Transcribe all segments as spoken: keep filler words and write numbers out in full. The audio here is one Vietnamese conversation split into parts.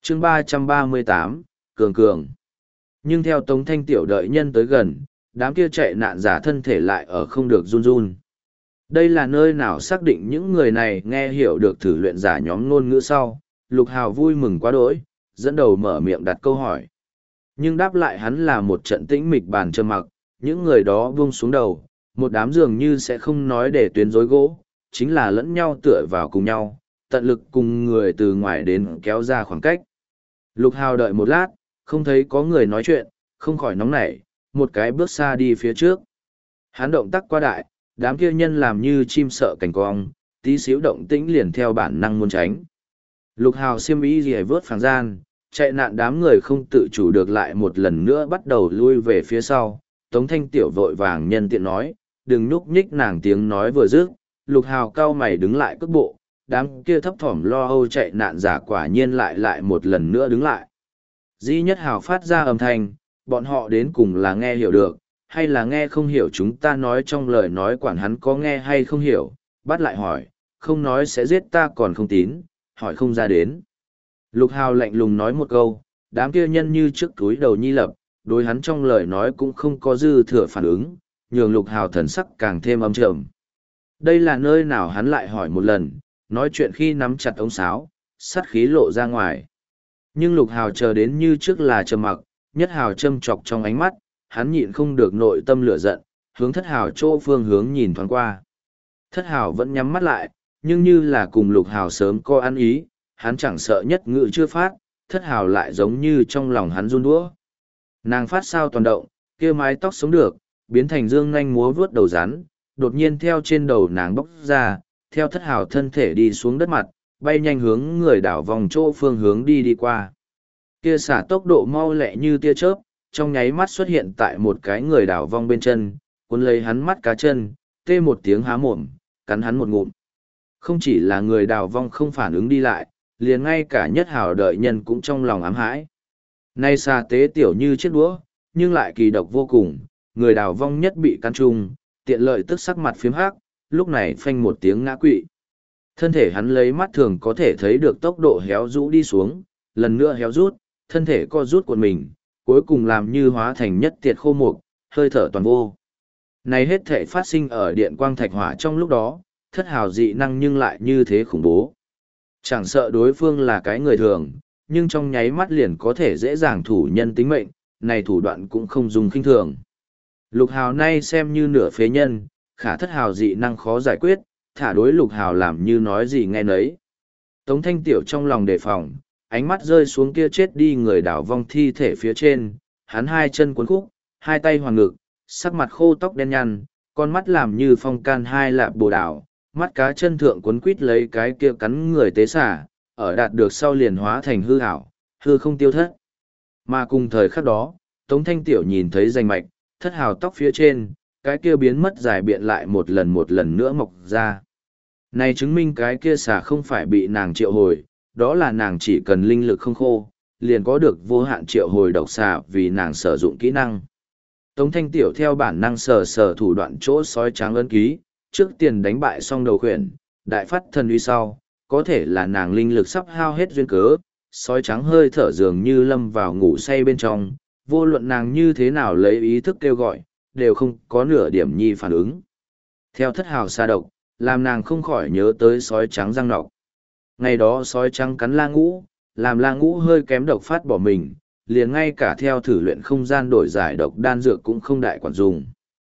chương ba trăm ba mươi tám, Cường Cường. Nhưng theo Tống Thanh Tiểu đợi nhân tới gần, đám kia chạy nạn giả thân thể lại ở không được run run. Đây là nơi nào xác định những người này nghe hiểu được thử luyện giả nhóm ngôn ngữ sau, Lục Hào vui mừng quá đỗi, dẫn đầu mở miệng đặt câu hỏi. Nhưng đáp lại hắn là một trận tĩnh mịch bàn trơ mặc, những người đó buông xuống đầu, một đám dường như sẽ không nói để tuyến rối gỗ, chính là lẫn nhau tựa vào cùng nhau, tận lực cùng người từ ngoài đến kéo ra khoảng cách. Lục Hào đợi một lát, không thấy có người nói chuyện, không khỏi nóng nảy, một cái bước xa đi phía trước. Hắn động tác quá đại, đám kia nhân làm như chim sợ cảnh cong, tí xíu động tĩnh liền theo bản năng muốn tránh. Lục Hào xiêm y gì vớt phẳng gian, chạy nạn đám người không tự chủ được lại một lần nữa bắt đầu lui về phía sau. Tống Thanh Tiểu vội vàng nhân tiện nói, đừng núp nhích, nàng tiếng nói vừa dứt, Lục Hào cau mày đứng lại cước bộ, đám kia thấp thỏm lo âu chạy nạn giả quả nhiên lại lại một lần nữa đứng lại. Di Nhất Hào phát ra âm thanh, bọn họ đến cùng là nghe hiểu được, hay là nghe không hiểu chúng ta nói trong lời nói, quản hắn có nghe hay không hiểu, bắt lại hỏi, không nói sẽ giết ta còn không tín, hỏi không ra đến. Lục Hào lạnh lùng nói một câu, đám kia nhân như trước túi đầu nhi lập, đối hắn trong lời nói cũng không có dư thừa phản ứng, nhường Lục Hào thần sắc càng thêm âm trầm. Đây là nơi nào, hắn lại hỏi một lần, nói chuyện khi nắm chặt ống sáo, sắt khí lộ ra ngoài. Nhưng Lục Hào chờ đến như trước là trầm mặc, Nhất Hào châm chọc trong ánh mắt, hắn nhịn không được nội tâm lửa giận, hướng Thất Hào chỗ phương hướng nhìn thoáng qua. Thất Hào vẫn nhắm mắt lại, nhưng như là cùng Lục Hào sớm có ăn ý, hắn chẳng sợ nhất ngự chưa phát, Thất Hào lại giống như trong lòng hắn run đũa. Nàng phát sao toàn động, kia mái tóc sống được, biến thành dương nhanh múa vuốt đầu rắn, đột nhiên theo trên đầu nàng bốc ra, theo Thất Hào thân thể đi xuống đất mặt, bay nhanh hướng người đảo vòng chỗ phương hướng đi đi qua. Kia xả tốc độ mau lẹ như tia chớp, trong nháy mắt xuất hiện tại một cái người đảo vong bên chân, cuốn lấy hắn mắt cá chân, tê một tiếng há mồm, cắn hắn một ngụm. Không chỉ là người đảo vong không phản ứng đi lại, liền ngay cả Nhất Hào đợi nhân cũng trong lòng ám hãi. Nay xà tế tiểu như chiếc đũa, nhưng lại kỳ độc vô cùng, người đảo vong nhất bị căn trung, tiện lợi tức sắc mặt phiếm hắc, lúc này phanh một tiếng ngã quỵ. Thân thể hắn lấy mắt thường có thể thấy được tốc độ héo rũ đi xuống, lần nữa héo rút, thân thể co rút của mình, cuối cùng làm như hóa thành nhất tiệt khô mục, hơi thở toàn vô. Này hết thể phát sinh ở điện quang thạch hỏa trong lúc đó, Thất Hào dị năng nhưng lại như thế khủng bố. Chẳng sợ đối phương là cái người thường, nhưng trong nháy mắt liền có thể dễ dàng thủ nhân tính mệnh, này thủ đoạn cũng không dùng khinh thường. Lục Hào nay xem như nửa phế nhân, khả Thất Hào dị năng khó giải quyết, thả đối Lục Hào làm như nói gì nghe nấy. Tống Thanh Tiểu trong lòng đề phòng, ánh mắt rơi xuống kia chết đi người đảo vong thi thể phía trên, hắn hai chân cuốn khúc, hai tay hoàn ngực, sắc mặt khô tóc đen nhăn, con mắt làm như phong can hai lạp bồ đảo, mắt cá chân thượng cuốn quít lấy cái kia cắn người tế xả, ở đạt được sau liền hóa thành hư ảo, hư không tiêu thất. Mà cùng thời khắc đó, Tống Thanh Tiểu nhìn thấy rành mạch, Thất Hào tóc phía trên, cái kia biến mất dài biện lại một lần một lần nữa mọc ra. Này chứng minh cái kia xả không phải bị nàng triệu hồi, đó là nàng chỉ cần linh lực không khô, liền có được vô hạn triệu hồi độc xà vì nàng sử dụng kỹ năng. Tống Thanh Tiểu theo bản năng sờ sờ thủ đoạn chỗ sói trắng ấn ký, trước tiền đánh bại xong đầu khuyển, đại phát thần uy sau, có thể là nàng linh lực sắp hao hết duyên cớ, sói trắng hơi thở dường như lâm vào ngủ say bên trong, vô luận nàng như thế nào lấy ý thức kêu gọi, đều không có nửa điểm nhi phản ứng. Theo Thất Hào xa độc, làm nàng không khỏi nhớ tới sói trắng răng nọc. Ngày đó sói trắng cắn La Ngũ, làm La Ngũ hơi kém độc phát bỏ mình, liền ngay cả theo thử luyện không gian đổi giải độc đan dược cũng không đại quản dùng.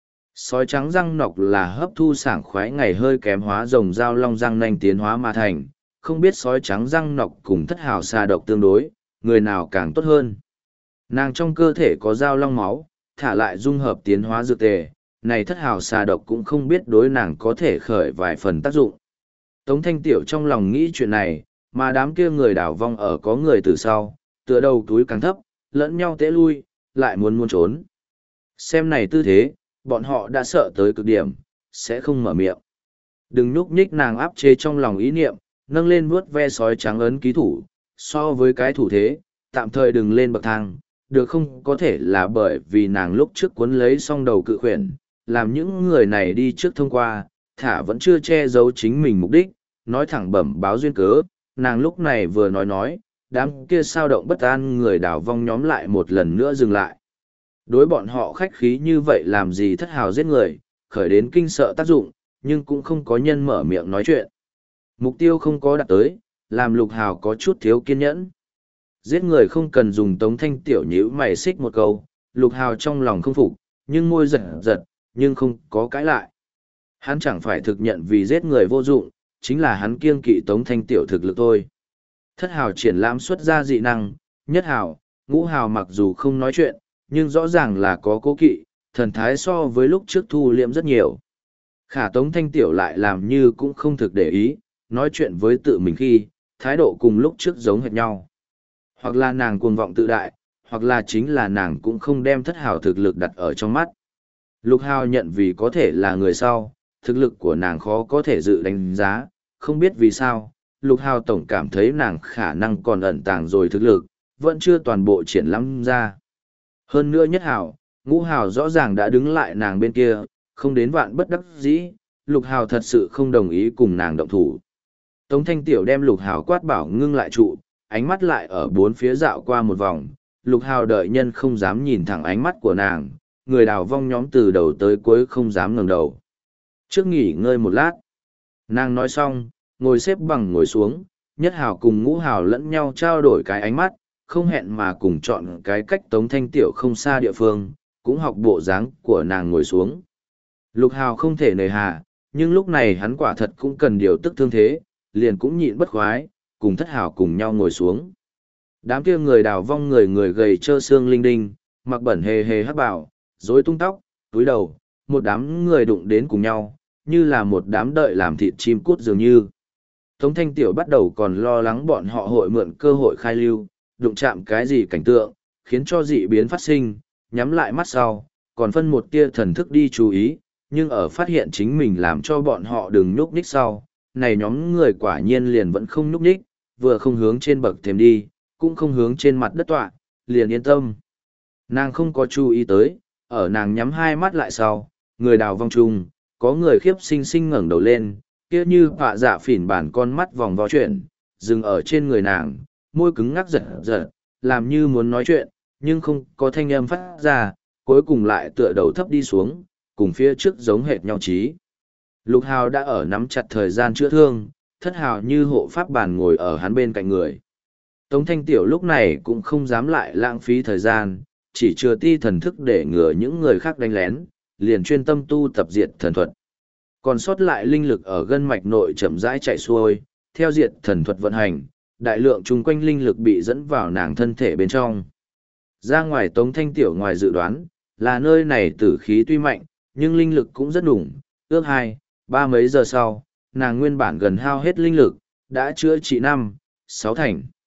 Sói trắng răng nọc là hấp thu sảng khoái ngày hơi kém hóa rồng dao long răng nanh tiến hóa mà thành, không biết sói trắng răng nọc cùng Thất Hào xà độc tương đối, người nào càng tốt hơn. Nàng trong cơ thể có dao long máu, thả lại dung hợp tiến hóa dược tề, này Thất Hào xà độc cũng không biết đối nàng có thể khởi vài phần tác dụng. Tống Thanh Tiểu trong lòng nghĩ chuyện này, mà đám kia người đảo vong ở có người từ sau, tựa đầu túi càng thấp, lẫn nhau tế lui, lại muốn muốn trốn. Xem này tư thế, bọn họ đã sợ tới cực điểm, sẽ không mở miệng. Đừng nhúc nhích, nàng áp chế trong lòng ý niệm, nâng lên vuốt ve sói trắng ấn ký thủ, so với cái thủ thế, tạm thời đừng lên bậc thang, được không? Có thể là bởi vì nàng lúc trước cuốn lấy xong đầu cự khuyển, làm những người này đi trước thông qua, thả vẫn chưa che giấu chính mình mục đích, nói thẳng bẩm báo duyên cớ, nàng lúc này vừa nói nói, đám kia sao động bất an người đào vong nhóm lại một lần nữa dừng lại. Đối bọn họ khách khí như vậy làm gì thất hào giết người, khởi đến kinh sợ tác dụng, nhưng cũng không có nhân mở miệng nói chuyện. Mục tiêu không có đạt tới, làm lục hào có chút thiếu kiên nhẫn. Giết người không cần dùng Tống Thanh Tiểu nhíu mày xích một câu, lục hào trong lòng không phục, nhưng môi giật giật, nhưng không có cãi lại. Hắn chẳng phải thực nhận vì giết người vô dụng, chính là hắn kiêng kỵ Tống Thanh Tiểu thực lực thôi. Thất hào triển lãm xuất ra dị năng, nhất hào, ngũ hào mặc dù không nói chuyện, nhưng rõ ràng là có cố kỵ, thần thái so với lúc trước thu liệm rất nhiều. Khả Tống Thanh Tiểu lại làm như cũng không thực để ý, nói chuyện với tự mình khi, thái độ cùng lúc trước giống hệt nhau. Hoặc là nàng cuồng vọng tự đại, hoặc là chính là nàng cũng không đem thất hào thực lực đặt ở trong mắt. Lục hào nhận vì có thể là người sau, thực lực của nàng khó có thể dự đánh giá, không biết vì sao, lục hào tổng cảm thấy nàng khả năng còn ẩn tàng rồi thực lực, vẫn chưa toàn bộ triển lãm ra. Hơn nữa nhất hào, ngũ hào rõ ràng đã đứng lại nàng bên kia, không đến vạn bất đắc dĩ, lục hào thật sự không đồng ý cùng nàng động thủ. Tống Thanh Tiểu đem lục hào quát bảo ngưng lại trụ, ánh mắt lại ở bốn phía dạo qua một vòng, lục hào đợi nhân không dám nhìn thẳng ánh mắt của nàng, người đào vong nhóm từ đầu tới cuối không dám ngẩng đầu. Trước nghỉ ngơi một lát, nàng nói xong, ngồi xếp bằng ngồi xuống, nhất hào cùng ngũ hào lẫn nhau trao đổi cái ánh mắt, không hẹn mà cùng chọn cái cách Tống Thanh Tiểu không xa địa phương, cũng học bộ dáng của nàng ngồi xuống. Lục hào không thể nề hà, nhưng lúc này hắn quả thật cũng cần điều tức thương thế, liền cũng nhịn bất khoái, cùng thất hào cùng nhau ngồi xuống. Đám kia người đào vong người người gầy trơ xương linh đinh, mặc bẩn hề hề hắc bảo, rối tung tóc, túi đầu, một đám người đụng đến cùng nhau, như là một đám đợi làm thịt chim cút dường như. Tống Thanh Tiểu bắt đầu còn lo lắng bọn họ hội mượn cơ hội khai lưu, đụng chạm cái gì cảnh tượng, khiến cho dị biến phát sinh, nhắm lại mắt sau, còn phân một tia thần thức đi chú ý, nhưng ở phát hiện chính mình làm cho bọn họ đừng nhúc nhích sau, này nhóm người quả nhiên liền vẫn không nhúc nhích, vừa không hướng trên bậc thềm đi, cũng không hướng trên mặt đất tọa, liền yên tâm. Nàng không có chú ý tới, ở nàng nhắm hai mắt lại sau, người đào vong chung, có người khiếp sinh sinh ngẩng đầu lên, kia như họa dạ phỉn bản con mắt vòng vo chuyển, dừng ở trên người nàng, môi cứng ngắc giật giật, làm như muốn nói chuyện, nhưng không có thanh âm phát ra, cuối cùng lại tựa đầu thấp đi xuống, cùng phía trước giống hệt nhau chí. Lục hào đã ở nắm chặt thời gian chữa thương, thất hào như hộ pháp bàn ngồi ở hắn bên cạnh người. Tống Thanh Tiểu lúc này cũng không dám lại lãng phí thời gian, chỉ chừa ti thần thức để ngừa những người khác đánh lén, liền chuyên tâm tu tập diệt thần thuật. Còn sót lại linh lực ở gân mạch nội chậm rãi chạy xuôi, theo diệt thần thuật vận hành, đại lượng chung quanh linh lực bị dẫn vào nàng thân thể bên trong. Ra ngoài Tống Thanh Tiểu ngoài dự đoán, là nơi này tử khí tuy mạnh, nhưng linh lực cũng rất đủng, ước hai, ba mấy giờ sau, nàng nguyên bản gần hao hết linh lực, đã chữa trị năm, sáu thành.